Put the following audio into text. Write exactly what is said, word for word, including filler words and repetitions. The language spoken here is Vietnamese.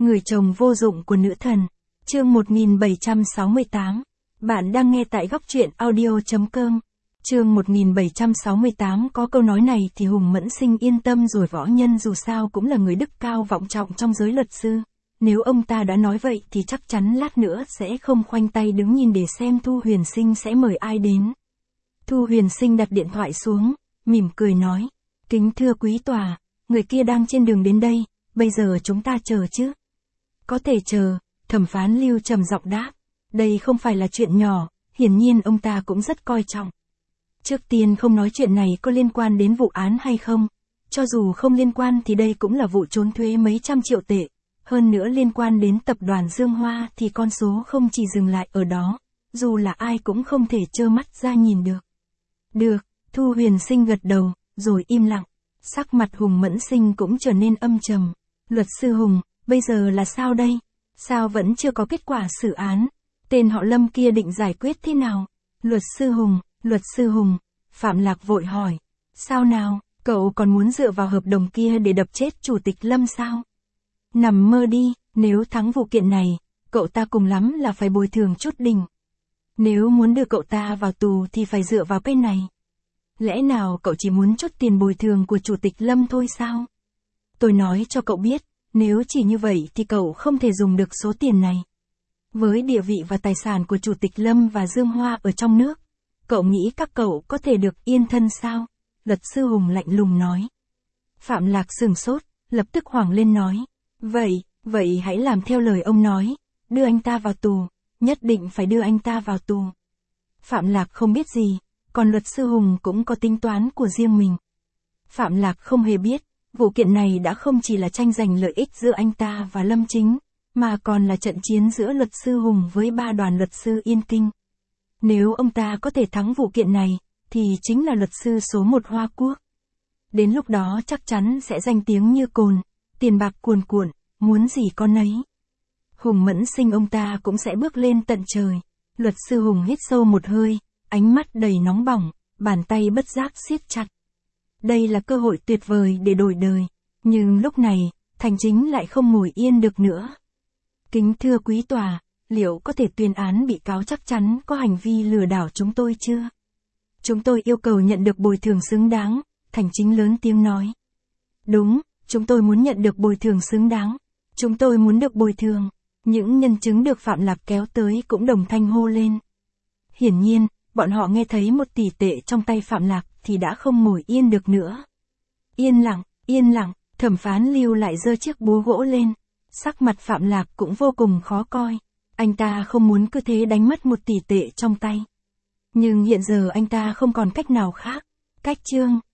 Người chồng vô dụng của nữ thần. Chương một nghìn bảy trăm sáu mươi tám. Bạn đang nghe tại góc truyện audio chấm com. Chương một nghìn bảy trăm sáu mươi tám có câu nói này thì Hùng Mẫn Sinh yên tâm rồi, võ nhân dù sao cũng là người đức cao vọng trọng trong giới luật sư. Nếu ông ta đã nói vậy thì chắc chắn lát nữa sẽ không khoanh tay đứng nhìn để xem Thu Huyền Sinh sẽ mời ai đến. Thu Huyền Sinh đặt điện thoại xuống, mỉm cười nói. Kính thưa quý tòa, người kia đang trên đường đến đây, bây giờ chúng ta chờ chứ? Có thể chờ, thẩm phán Lưu trầm giọng đáp. Đây không phải là chuyện nhỏ, hiển nhiên ông ta cũng rất coi trọng. Trước tiên không nói chuyện này có liên quan đến vụ án hay không, cho dù không liên quan thì đây cũng là vụ trốn thuế mấy trăm triệu tệ. Hơn nữa liên quan đến tập đoàn Dương Hoa thì con số không chỉ dừng lại ở đó, dù là ai cũng không thể trơ mắt ra nhìn được. Được, Thu Huyền Sinh gật đầu, rồi im lặng. Sắc mặt Hùng Mẫn Sinh cũng trở nên âm trầm. Luật sư Hùng, bây giờ là sao đây? Sao vẫn chưa có kết quả xử án? Tên họ Lâm kia định giải quyết thế nào? Luật sư Hùng, luật sư Hùng, Phạm Lạc vội hỏi. Sao nào, cậu còn muốn dựa vào hợp đồng kia để đập chết chủ tịch Lâm sao? Nằm mơ đi, nếu thắng vụ kiện này, cậu ta cùng lắm là phải bồi thường chút đỉnh. Nếu muốn đưa cậu ta vào tù thì phải dựa vào cái này. Lẽ nào cậu chỉ muốn chút tiền bồi thường của chủ tịch Lâm thôi sao? Tôi nói cho cậu biết, nếu chỉ như vậy thì cậu không thể dùng được số tiền này. Với địa vị và tài sản của chủ tịch Lâm và Dương Hoa ở trong nước, cậu nghĩ các cậu có thể được yên thân sao? Luật sư Hùng lạnh lùng nói. Phạm Lạc sửng sốt, lập tức hoảng lên nói. Vậy, vậy hãy làm theo lời ông nói, đưa anh ta vào tù, nhất định phải đưa anh ta vào tù. Phạm Lạc không biết gì, còn luật sư Hùng cũng có tính toán của riêng mình. Phạm Lạc không hề biết, vụ kiện này đã không chỉ là tranh giành lợi ích giữa anh ta và Lâm Chính, mà còn là trận chiến giữa luật sư Hùng với ba đoàn luật sư Yên Kinh. Nếu ông ta có thể thắng vụ kiện này, thì chính là luật sư số một Hoa Quốc. Đến lúc đó chắc chắn sẽ danh tiếng như cồn, tiền bạc cuồn cuộn, muốn gì con nấy. Hùng Mẫn Sinh ông ta cũng sẽ bước lên tận trời. Luật sư Hùng hít sâu một hơi, ánh mắt đầy nóng bỏng, bàn tay bất giác siết chặt. Đây là cơ hội tuyệt vời để đổi đời, nhưng lúc này, Thành Chính lại không ngồi yên được nữa. Kính thưa quý tòa, liệu có thể tuyên án bị cáo chắc chắn có hành vi lừa đảo chúng tôi chưa? Chúng tôi yêu cầu nhận được bồi thường xứng đáng, Thành Chính lớn tiếng nói. Đúng, chúng tôi muốn nhận được bồi thường xứng đáng. Chúng tôi muốn được bồi thường. Những nhân chứng được Phạm Lạc kéo tới cũng đồng thanh hô lên. Hiển nhiên, bọn họ nghe thấy một tỷ tệ trong tay Phạm Lạc thì đã không ngồi yên được nữa. Yên lặng, yên lặng, thẩm phán Lưu lại giơ chiếc búa gỗ lên. Sắc mặt Phạm Lạc cũng vô cùng khó coi. Anh ta không muốn cứ thế đánh mất một tỷ tệ trong tay. Nhưng hiện giờ anh ta không còn cách nào khác. Cách chương,